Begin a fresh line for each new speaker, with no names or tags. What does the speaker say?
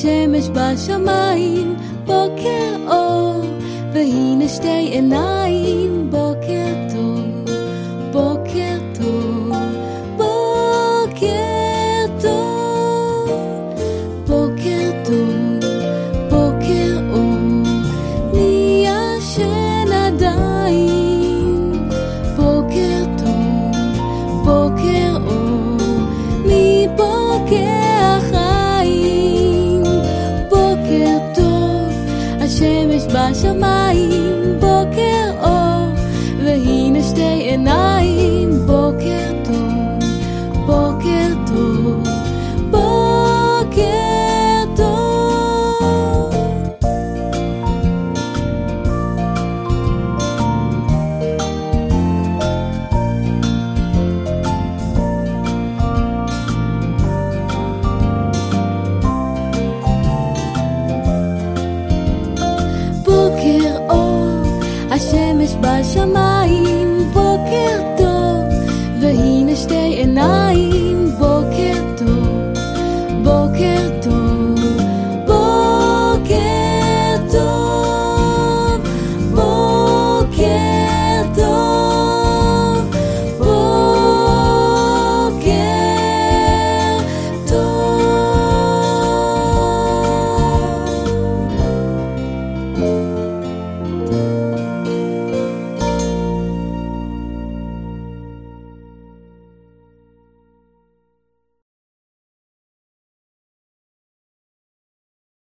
השמש בשמיים, בוקר אור, והנה שתי עיניים, בוקר טוב, בוקר טוב, בוקר טוב, בוקר טוב, בוקר אור, מי ישן עדיין, בוקר טוב, בוקר אור, מי פוקח עין, בוקר טוב, השמש בשמיים, בוקר אור, והנה שתי עיניים, בוקר טוב, בוקר טוב, בוקר טוב. בוקר אור, השמש בשמיים,